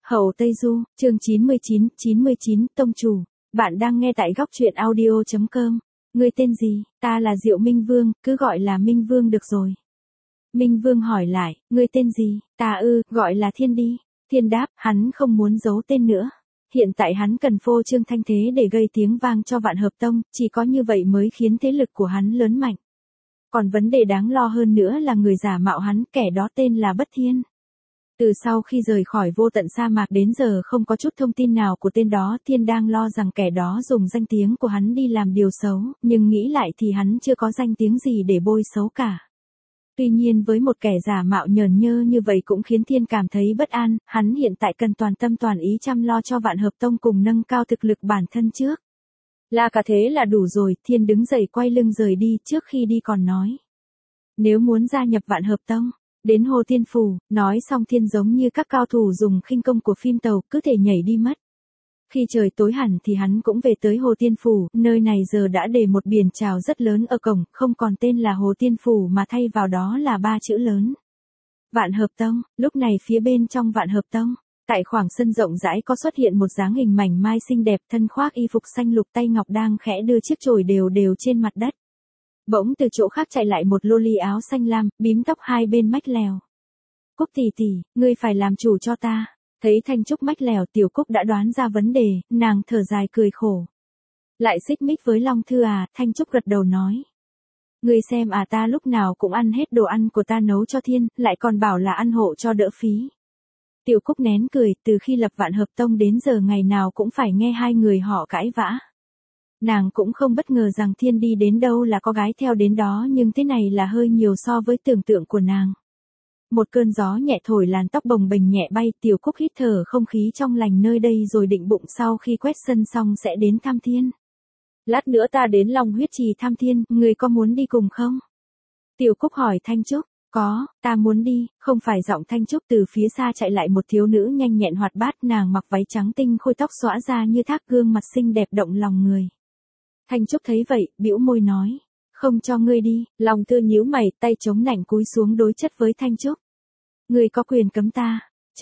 Hậu Tây Du, chương 99, Tông Chủ. Bạn đang nghe tại góc truyện audio.com. Ngươi tên gì? Ta là Diệu Minh Vương, cứ gọi là Minh Vương được rồi. Minh Vương hỏi lại, ngươi tên gì? Ta gọi là Thiên đi. Thiên đáp, hắn không muốn giấu tên nữa. Hiện tại hắn cần phô trương thanh thế để gây tiếng vang cho Vạn Hợp Tông, chỉ có như vậy mới khiến thế lực của hắn lớn mạnh. Còn vấn đề đáng lo hơn nữa là người giả mạo hắn, kẻ đó tên là Bất Thiên. Từ sau khi rời khỏi vô tận sa mạc đến giờ không có chút thông tin nào của tên đó. Thiên đang lo rằng kẻ đó dùng danh tiếng của hắn đi làm điều xấu, nhưng nghĩ lại thì hắn chưa có danh tiếng gì để bôi xấu cả. Tuy nhiên với một kẻ giả mạo nhởn nhơ như vậy cũng khiến Thiên cảm thấy bất an. Hắn hiện tại cần toàn tâm toàn ý chăm lo cho Vạn Hợp Tông cùng nâng cao thực lực bản thân trước. Là cả thế là đủ rồi. Thiên đứng dậy quay lưng rời đi. Trước khi đi còn nói, nếu muốn gia nhập Vạn Hợp Tông, đến Hồ Tiên Phủ. Nói xong Thiên giống như các cao thủ dùng khinh công của phim tàu, cứ thể nhảy đi mất. Khi trời tối hẳn thì hắn cũng về tới Hồ Tiên Phủ. Nơi này giờ đã để một biển chào rất lớn ở cổng, không còn tên là Hồ Tiên Phủ mà thay vào đó là 3 chữ lớn: Vạn Hợp Tông. Lúc này phía bên trong Vạn Hợp Tông, tại khoảng sân rộng rãi có xuất hiện một dáng hình mảnh mai xinh đẹp, thân khoác y phục xanh lục, tay ngọc đang khẽ đưa chiếc chổi đều đều trên mặt đất. Bỗng từ chỗ khác chạy lại một lô ly áo xanh lam, bím tóc hai bên mách lèo. Cúc tỷ tỷ, ngươi phải làm chủ cho ta. Thấy Thanh Trúc mách lèo, Tiểu Cúc đã đoán ra vấn đề, nàng thở dài cười khổ. Lại xích mích với Long Thư à? Thanh Trúc gật đầu nói. Ngươi xem à, ta lúc nào cũng ăn hết đồ ăn của ta nấu cho Thiên, lại còn bảo là ăn hộ cho đỡ phí. Tiểu Cúc nén cười, từ khi lập Vạn Hợp Tông đến giờ ngày nào cũng phải nghe hai người họ cãi vã. Nàng cũng không bất ngờ rằng Thiên đi đến đâu là có gái theo đến đó, nhưng thế này là hơi nhiều so với tưởng tượng của nàng. Một cơn gió nhẹ thổi làn tóc bồng bềnh nhẹ bay. Tiểu Cúc hít thở không khí trong lành nơi đây rồi định bụng sau khi quét sân xong sẽ đến thăm Thiên. Lát nữa ta đến Long Huyết Trì thăm Thiên, người có muốn đi cùng không? Tiểu Cúc hỏi Thanh Trúc. Có, ta muốn đi. Không phải. Giọng Thanh Trúc từ phía xa chạy lại một thiếu nữ nhanh nhẹn hoạt bát, nàng mặc váy trắng tinh khôi, tóc xõa ra như thác, gương mặt xinh đẹp động lòng người. Thanh Trúc thấy vậy, bĩu môi nói, không cho ngươi đi. Long Thư nhíu mày, tay chống nạnh cúi xuống đối chất với Thanh Trúc. Ngươi có quyền cấm ta.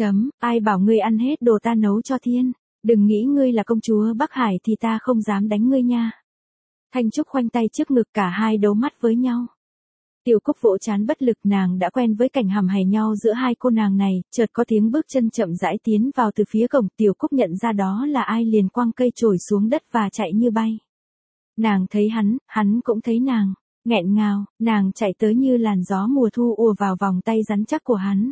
Ai bảo ngươi ăn hết đồ ta nấu cho Thiên. Đừng nghĩ ngươi là công chúa Bắc Hải thì ta không dám đánh ngươi nha. Thanh Trúc khoanh tay trước ngực, cả hai đấu mắt với nhau. Tiểu Cúc vỗ trán bất lực, nàng đã quen với cảnh hầm hày nhau giữa hai cô nàng này. Chợt có tiếng bước chân chậm rãi tiến vào từ phía cổng. Tiểu Cúc nhận ra đó là ai liền quăng cây chổi xuống đất và chạy như bay. Nàng thấy hắn cũng thấy nàng. Nghẹn ngào, nàng chạy tới như làn gió mùa thu ùa vào vòng tay rắn chắc của hắn.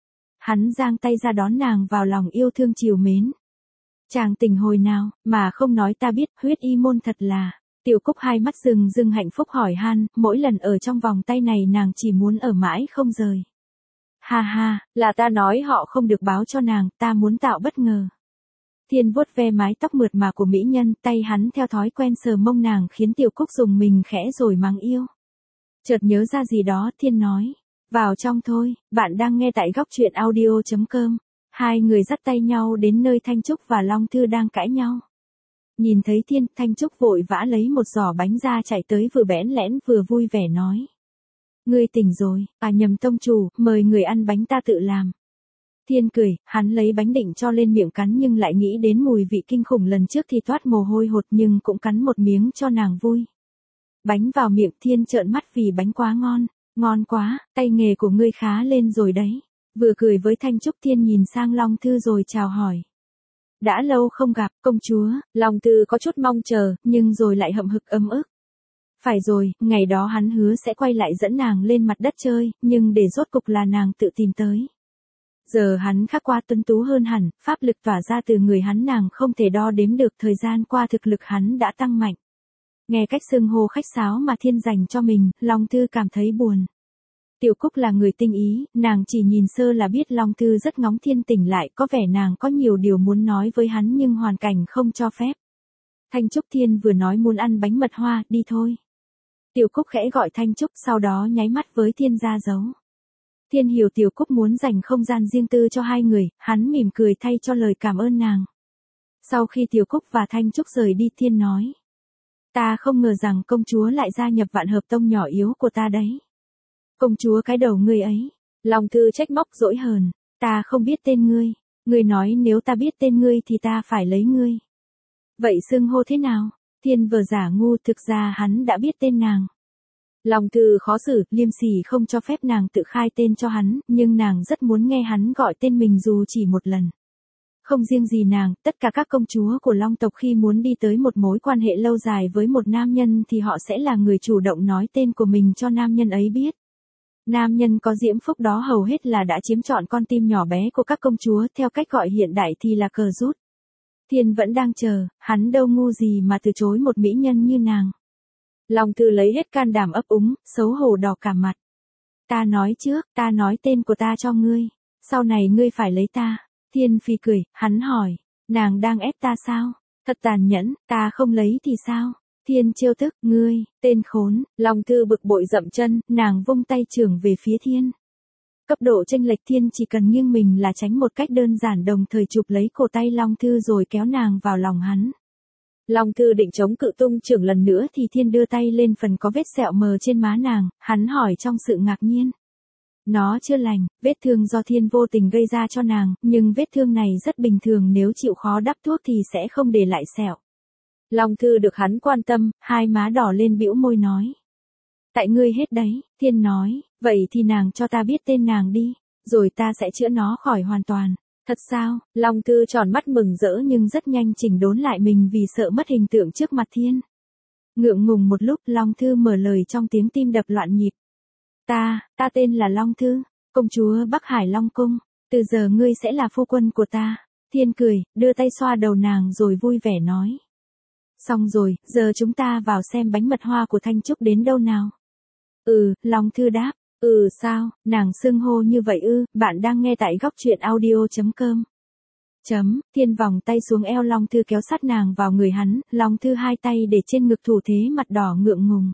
Hắn giang tay ra đón nàng vào lòng yêu thương trìu mến. Chàng tình hồi nào, mà không nói ta biết. Huyết y môn thật là. Tiểu Cúc hai mắt rừng rừng hạnh phúc hỏi han, mỗi lần ở trong vòng tay này nàng chỉ muốn ở mãi không rời. Ha ha, là ta nói họ không được báo cho nàng, ta muốn tạo bất ngờ. Thiên vuốt ve mái tóc mượt mà của mỹ nhân, tay hắn theo thói quen sờ mông nàng khiến Tiểu Cúc dùng mình khẽ rồi mắng yêu. Chợt nhớ ra gì đó, Thiên nói, vào trong thôi. Bạn đang nghe tại góc truyện audio.com. Hai người dắt tay nhau đến nơi Thanh Trúc và Long Thư đang cãi nhau. Nhìn thấy Thiên, Thanh Trúc vội vã lấy một giỏ bánh ra chạy tới, vừa bẽn lẽn vừa vui vẻ nói. Ngươi tỉnh rồi, à nhầm tông chủ, mời người ăn bánh ta tự làm. Thiên cười, hắn lấy bánh định cho lên miệng cắn nhưng lại nghĩ đến mùi vị kinh khủng lần trước thì toát mồ hôi hột, nhưng cũng cắn một miếng cho nàng vui. Bánh vào miệng, Thiên trợn mắt vì bánh quá ngon. Ngon quá, tay nghề của ngươi khá lên rồi đấy. Vừa cười với Thanh Trúc, Thiên nhìn sang Long Thư rồi chào hỏi. Đã lâu không gặp, công chúa. Long Thư có chút mong chờ, nhưng rồi lại hậm hực ấm ức. Phải rồi, ngày đó hắn hứa sẽ quay lại dẫn nàng lên mặt đất chơi, nhưng để rốt cục là nàng tự tìm tới. Giờ hắn khác qua tuấn tú hơn hẳn, pháp lực tỏa ra từ người hắn nàng không thể đo đếm được. Thời gian qua thực lực hắn đã tăng mạnh. Nghe cách xưng hô khách sáo mà Thiên dành cho mình, Long Thư cảm thấy buồn. Tiểu Cúc là người tinh ý, nàng chỉ nhìn sơ là biết Long Thư rất ngóng Thiên tỉnh lại, có vẻ nàng có nhiều điều muốn nói với hắn nhưng hoàn cảnh không cho phép. Thanh Trúc, Thiên vừa nói muốn ăn bánh mật hoa, đi thôi. Tiểu Cúc khẽ gọi Thanh Trúc, sau đó nháy mắt với Thiên ra dấu. Thiên hiểu Tiểu Cúc muốn dành không gian riêng tư cho hai người, hắn mỉm cười thay cho lời cảm ơn nàng. Sau khi Tiểu Cúc và Thanh Trúc rời đi, Thiên nói. Ta không ngờ rằng công chúa lại gia nhập Vạn Hợp Tông nhỏ yếu của ta đấy. Công chúa cái đầu ngươi ấy. Long Thư trách móc dỗi hờn. Ta không biết tên ngươi. Ngươi nói nếu ta biết tên ngươi thì ta phải lấy ngươi. Vậy xưng hô thế nào? Thiên vờ giả ngu, thực ra hắn đã biết tên nàng. Long Thư khó xử, liêm sỉ không cho phép nàng tự khai tên cho hắn, nhưng nàng rất muốn nghe hắn gọi tên mình dù chỉ một lần. Không riêng gì nàng, tất cả các công chúa của Long tộc khi muốn đi tới một mối quan hệ lâu dài với một nam nhân thì họ sẽ là người chủ động nói tên của mình cho nam nhân ấy biết. Nam nhân có diễm phúc đó hầu hết là đã chiếm trọn con tim nhỏ bé của các công chúa, theo cách gọi hiện đại thì là cờ rút. Thiên vẫn đang chờ, hắn đâu ngu gì mà từ chối một mỹ nhân như nàng. Long Thư lấy hết can đảm ấp úng, xấu hổ đỏ cả mặt. Ta nói trước, ta nói tên của ta cho ngươi. Sau này ngươi phải lấy ta. Thiên phì cười, hắn hỏi, nàng đang ép ta sao? Thật tàn nhẫn, ta không lấy thì sao? Thiên trêu tức, ngươi, tên khốn. Long Thư bực bội dậm chân, nàng vung tay chưởng về phía Thiên. Cấp độ chênh lệch, Thiên chỉ cần nghiêng mình là tránh một cách đơn giản, đồng thời chụp lấy cổ tay Long Thư rồi kéo nàng vào lòng hắn. Long Thư định chống cự tung chưởng lần nữa thì Thiên đưa tay lên phần có vết sẹo mờ trên má nàng, hắn hỏi trong sự ngạc nhiên. Nó chưa lành, vết thương do Thiên vô tình gây ra cho nàng, nhưng vết thương này rất bình thường, nếu chịu khó đắp thuốc thì sẽ không để lại sẹo. Long Thư được hắn quan tâm, hai má đỏ lên bĩu môi nói. Tại ngươi hết đấy, Thiên nói, vậy thì nàng cho ta biết tên nàng đi, rồi ta sẽ chữa nó khỏi hoàn toàn. Thật sao? Long Thư tròn mắt mừng rỡ nhưng rất nhanh chỉnh đốn lại mình vì sợ mất hình tượng trước mặt Thiên. Ngượng ngùng một lúc, Long Thư mở lời trong tiếng tim đập loạn nhịp. Ta tên là Long Thư, công chúa Bắc Hải Long Cung, từ giờ ngươi sẽ là phu quân của ta. Thiên cười, đưa tay xoa đầu nàng rồi vui vẻ nói. Xong rồi, giờ chúng ta vào xem bánh mật hoa của Thanh Trúc đến đâu nào. Long Thư đáp. Sao, nàng xưng hô như vậy ư? Bạn đang nghe tại góc truyện audio.com. Thiên vòng tay xuống eo Long Thư kéo sát nàng vào người hắn, Long Thư hai tay để trên ngực thủ thế mặt đỏ ngượng ngùng.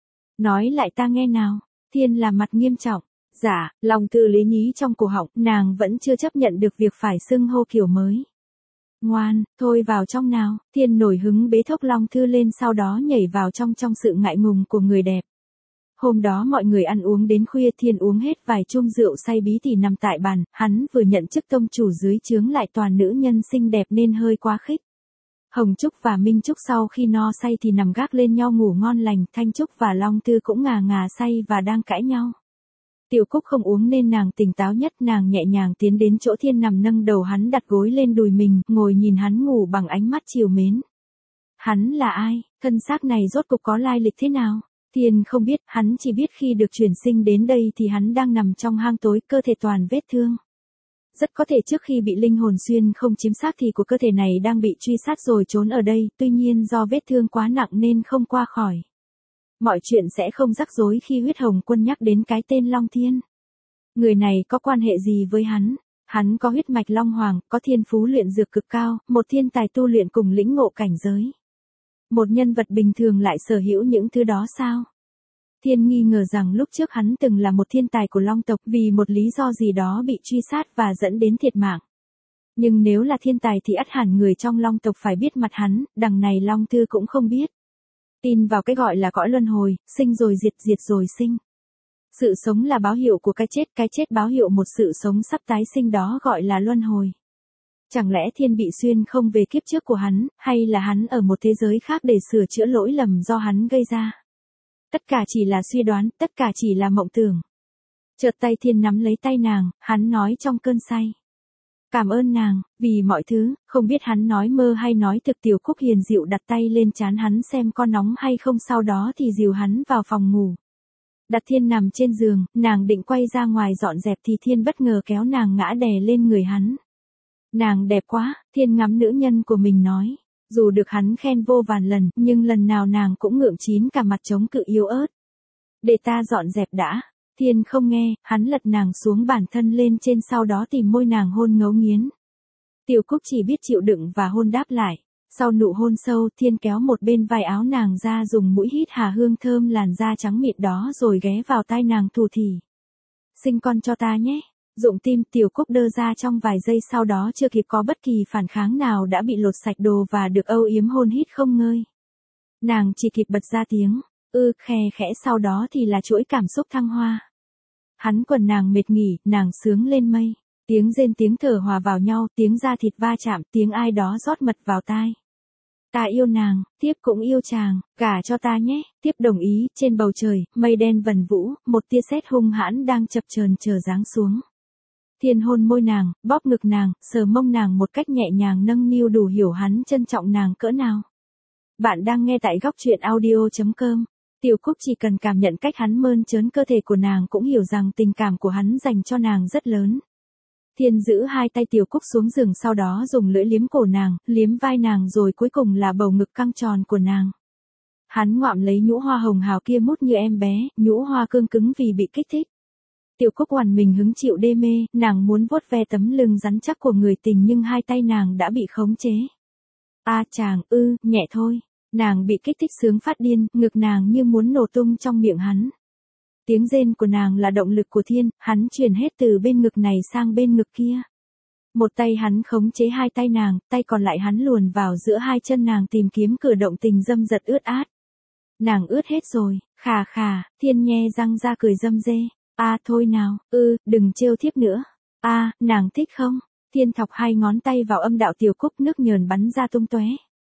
Nói lại ta nghe nào. Thiên là mặt nghiêm trọng. Dạ, Long Thư lý nhí trong cổ họng, nàng vẫn chưa chấp nhận được việc phải xưng hô kiểu mới. Ngoan, thôi vào trong nào. Thiên nổi hứng bế thốc Long Thư lên, sau đó nhảy vào trong sự ngại ngùng của người đẹp. Hôm đó mọi người ăn uống đến khuya, Thiên uống hết vài chung rượu say bí tỉ nằm tại bàn, hắn vừa nhận chức tông chủ dưới trướng lại toàn nữ nhân xinh đẹp nên hơi quá khích. Hồng Trúc và Minh Trúc sau khi no say thì nằm gác lên nhau ngủ ngon lành, Thanh Trúc và Long Thư cũng ngà ngà say và đang cãi nhau. Tiểu Cúc không uống nên nàng tỉnh táo nhất, nàng nhẹ nhàng tiến đến chỗ Thiên nằm, nâng đầu hắn đặt gối lên đùi mình, ngồi nhìn hắn ngủ bằng ánh mắt trìu mến. Hắn là ai, thân xác này rốt cục có lai lịch thế nào? Thiên không biết, hắn chỉ biết khi được chuyển sinh đến đây thì hắn đang nằm trong hang tối, cơ thể toàn vết thương. Rất có thể trước khi bị linh hồn xuyên không chiếm xác thì của cơ thể này đang bị truy sát rồi trốn ở đây, tuy nhiên do vết thương quá nặng nên không qua khỏi. Mọi chuyện sẽ không rắc rối khi Huyết Hồng Quân nhắc đến cái tên Long Thiên. Người này có quan hệ gì với hắn? Hắn có huyết mạch Long Hoàng, có thiên phú luyện dược cực cao, một thiên tài tu luyện cùng lĩnh ngộ cảnh giới. Một nhân vật bình thường lại sở hữu những thứ đó sao? Thiên nghi ngờ rằng lúc trước hắn từng là một thiên tài của Long tộc, vì một lý do gì đó bị truy sát và dẫn đến thiệt mạng. Nhưng nếu là thiên tài thì ắt hẳn người trong Long tộc phải biết mặt hắn, đằng này Long Thư cũng không biết. Tin vào cái gọi là cõi luân hồi, sinh rồi diệt, diệt rồi sinh. Sự sống là báo hiệu của cái chết báo hiệu một sự sống sắp tái sinh, đó gọi là luân hồi. Chẳng lẽ Thiên bị xuyên không về kiếp trước của hắn, hay là hắn ở một thế giới khác để sửa chữa lỗi lầm do hắn gây ra? Tất cả chỉ là suy đoán, tất cả chỉ là mộng tưởng. Chợt tay Thiên nắm lấy tay nàng, hắn nói trong cơn say. Cảm ơn nàng, vì mọi thứ, không biết hắn nói mơ hay nói thực. Tiểu Cúc hiền dịu đặt tay lên trán hắn xem có nóng hay không, sau đó thì dìu hắn vào phòng ngủ. Đặt Thiên nằm trên giường, nàng định quay ra ngoài dọn dẹp thì Thiên bất ngờ kéo nàng ngã đè lên người hắn. Nàng đẹp quá, Thiên ngắm nữ nhân của mình nói. Dù được hắn khen vô vàn lần, nhưng lần nào nàng cũng ngượng chín cả mặt chống cự yếu ớt. Để ta dọn dẹp đã. Thiên không nghe, hắn lật nàng xuống bản thân lên trên, sau đó tìm môi nàng hôn ngấu nghiến. Tiểu Cúc chỉ biết chịu đựng và hôn đáp lại. Sau nụ hôn sâu, Thiên kéo một bên vai áo nàng ra, dùng mũi hít hà hương thơm làn da trắng mịn đó rồi ghé vào tai nàng thủ thỉ. Sinh con cho ta nhé. Dụng tim. Tiểu Cúc đơ ra trong vài giây, sau đó chưa kịp có bất kỳ phản kháng nào đã bị lột sạch đồ và được âu yếm hôn hít không ngơi. Nàng chỉ kịp bật ra tiếng khe khẽ, sau đó thì là chuỗi cảm xúc thăng hoa. Hắn quần nàng mệt nghỉ, nàng sướng lên mây. Tiếng rên tiếng thở hòa vào nhau, tiếng da thịt va chạm, tiếng ai đó rót mật vào tai. Ta yêu nàng, tiếp cũng yêu chàng, gả cho ta nhé, tiếp đồng ý, trên bầu trời, mây đen vần vũ, một tia sét hung hãn đang chập chờn chờ giáng xuống. Thiên hôn môi nàng, bóp ngực nàng, sờ mông nàng một cách nhẹ nhàng nâng niu đủ hiểu hắn trân trọng nàng cỡ nào. Bạn đang nghe tại góc truyện audio.com. Tiểu Cúc chỉ cần cảm nhận cách hắn mơn trớn cơ thể của nàng cũng hiểu rằng tình cảm của hắn dành cho nàng rất lớn. Thiên giữ hai tay Tiểu Cúc xuống giường, sau đó dùng lưỡi liếm cổ nàng, liếm vai nàng, rồi cuối cùng là bầu ngực căng tròn của nàng. Hắn ngoạm lấy nhũ hoa hồng hào kia mút như em bé, nhũ hoa cương cứng vì bị kích thích. Tiểu Cúc oằn mình hứng chịu đê mê, nàng muốn vuốt ve tấm lưng rắn chắc của người tình nhưng hai tay nàng đã bị khống chế. Chàng, nhẹ thôi. Nàng bị kích thích sướng phát điên, ngực nàng như muốn nổ tung trong miệng hắn. Tiếng rên của nàng là động lực của Thiên, hắn truyền hết từ bên ngực này sang bên ngực kia. Một tay hắn khống chế hai tay nàng, tay còn lại hắn luồn vào giữa hai chân nàng tìm kiếm cửa động tình dâm dật ướt át. Nàng ướt hết rồi, khà khà, Thiên nhe răng ra cười râm rê. Thôi nào, đừng trêu thiếp nữa. Nàng thích không? Thiên thọc hai ngón tay vào âm đạo Tiểu Cúc, nước nhờn bắn ra tung tóe.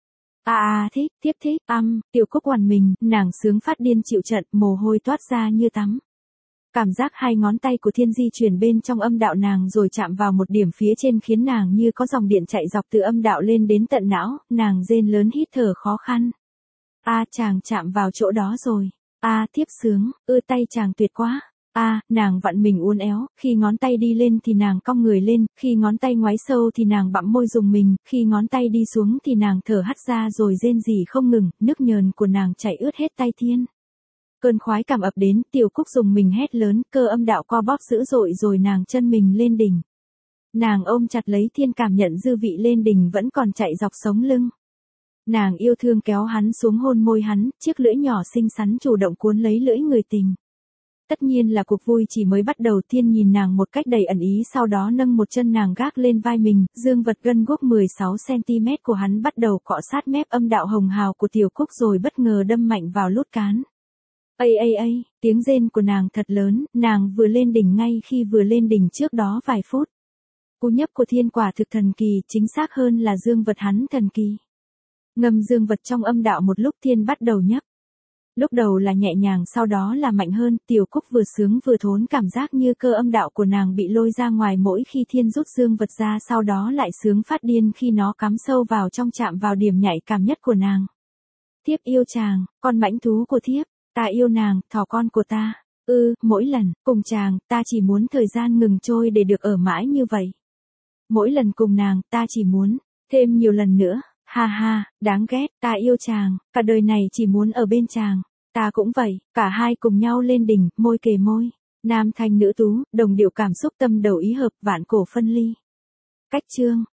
Thích, tiếp thích, Tiểu Cúc oằn mình, nàng sướng phát điên chịu trận, mồ hôi toát ra như tắm. Cảm giác hai ngón tay của Thiên di chuyển bên trong âm đạo nàng rồi chạm vào một điểm phía trên khiến nàng như có dòng điện chạy dọc từ âm đạo lên đến tận não, nàng rên lớn hít thở khó khăn. Chàng chạm vào chỗ đó rồi. Thiếp sướng, tay chàng tuyệt quá. Nàng vặn mình uốn éo, khi ngón tay đi lên thì nàng cong người lên, khi ngón tay ngoáy sâu thì nàng bặm môi dùng mình, khi ngón tay đi xuống thì nàng thở hắt ra rồi rên rỉ không ngừng, nước nhờn của nàng chảy ướt hết tay Thiên. Cơn khoái cảm ập đến, Tiểu Cúc dùng mình hét lớn, cơ âm đạo co bóp dữ dội rồi nàng chân mình lên đỉnh. Nàng ôm chặt lấy Thiên, cảm nhận dư vị lên đỉnh vẫn còn chạy dọc sống lưng. Nàng yêu thương kéo hắn xuống hôn môi hắn, chiếc lưỡi nhỏ xinh xắn chủ động cuốn lấy lưỡi người tình. Tất nhiên là cuộc vui chỉ mới bắt đầu. Thiên nhìn nàng một cách đầy ẩn ý, sau đó nâng một chân nàng gác lên vai mình, dương vật gân guốc 16cm của hắn bắt đầu cọ sát mép âm đạo hồng hào của Tiểu Cúc rồi bất ngờ đâm mạnh vào lút cán. Tiếng rên của nàng thật lớn, nàng vừa lên đỉnh ngay khi vừa lên đỉnh trước đó vài phút. Cú nhấp của Thiên quả thực thần kỳ, chính xác hơn là dương vật hắn thần kỳ. Ngâm dương vật trong âm đạo một lúc, Thiên bắt đầu nhấp. Lúc đầu là nhẹ nhàng, sau đó là mạnh hơn, Tiểu Cúc vừa sướng vừa thốn, cảm giác như cơ âm đạo của nàng bị lôi ra ngoài mỗi khi Thiên rút dương vật ra, sau đó lại sướng phát điên khi nó cắm sâu vào trong, chạm vào điểm nhạy cảm nhất của nàng. Thiếp yêu chàng, con mãnh thú của thiếp, ta yêu nàng, thỏ con của ta. Mỗi lần cùng chàng, ta chỉ muốn thời gian ngừng trôi để được ở mãi như vậy. Mỗi lần cùng nàng, ta chỉ muốn thêm nhiều lần nữa. Ha ha, đáng ghét, ta yêu chàng, cả đời này chỉ muốn ở bên chàng. Ta cũng vậy, cả hai cùng nhau lên đỉnh, môi kề môi. Nam thanh nữ tú, đồng điệu cảm xúc, tâm đầu ý hợp, vạn cổ phân ly. Cách chương